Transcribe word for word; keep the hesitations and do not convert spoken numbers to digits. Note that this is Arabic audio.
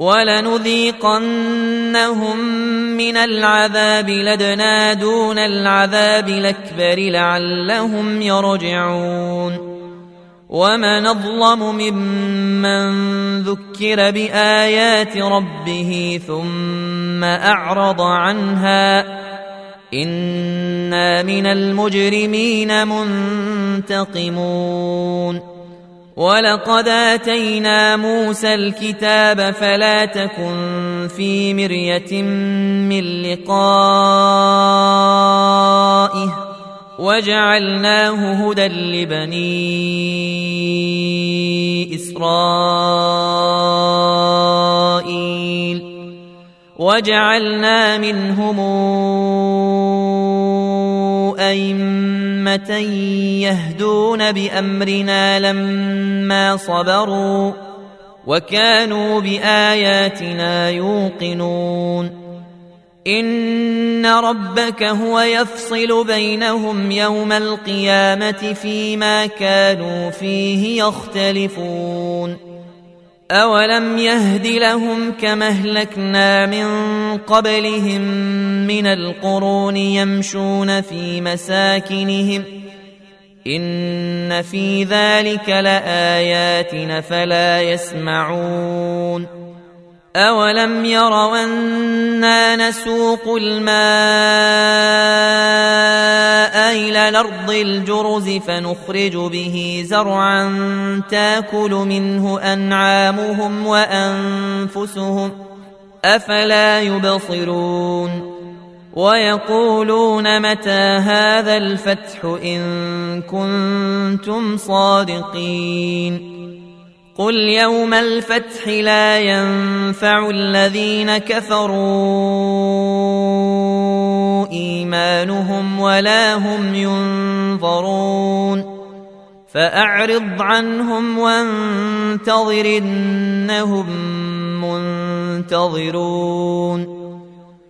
ولنذيقنهم من العذاب الأدنى دون العذاب الأكبر لعلهم يرجعون ومن أظلم ممن ذكر بآيات ربه ثم أعرض عنها إنا من المجرمين منتقمون ولقد آتينا موسى الكتاب فلا تكن في مرية من لقائه وجعلناه هدى لبني إسرائيل وجعلنا منهم أئمة يهدون بأمرنا لما صبروا وكانوا بآياتنا يوقنون إن ربك هو يفصل بينهم يوم القيامة فيما كانوا فيه يختلفون أولم يهد لهم كما أهلكنا من قبلهم من القرون يمشون في مساكنهم إن في ذلك لآيات فلا يسمعون أولم يروا أنا نسوق الماء إلى الأرض الجرز فنخرج به زرعا تاكل منه أنعامهم وأنفسهم أفلا يبصرون ويقولون متى هذا الفتح إن كنتم صادقين قل يوم الفتح لا ينفع الذين كفروا إيمانهم ولا هم ينظرون فأعرض عنهم وانتظر إنهم منتظرون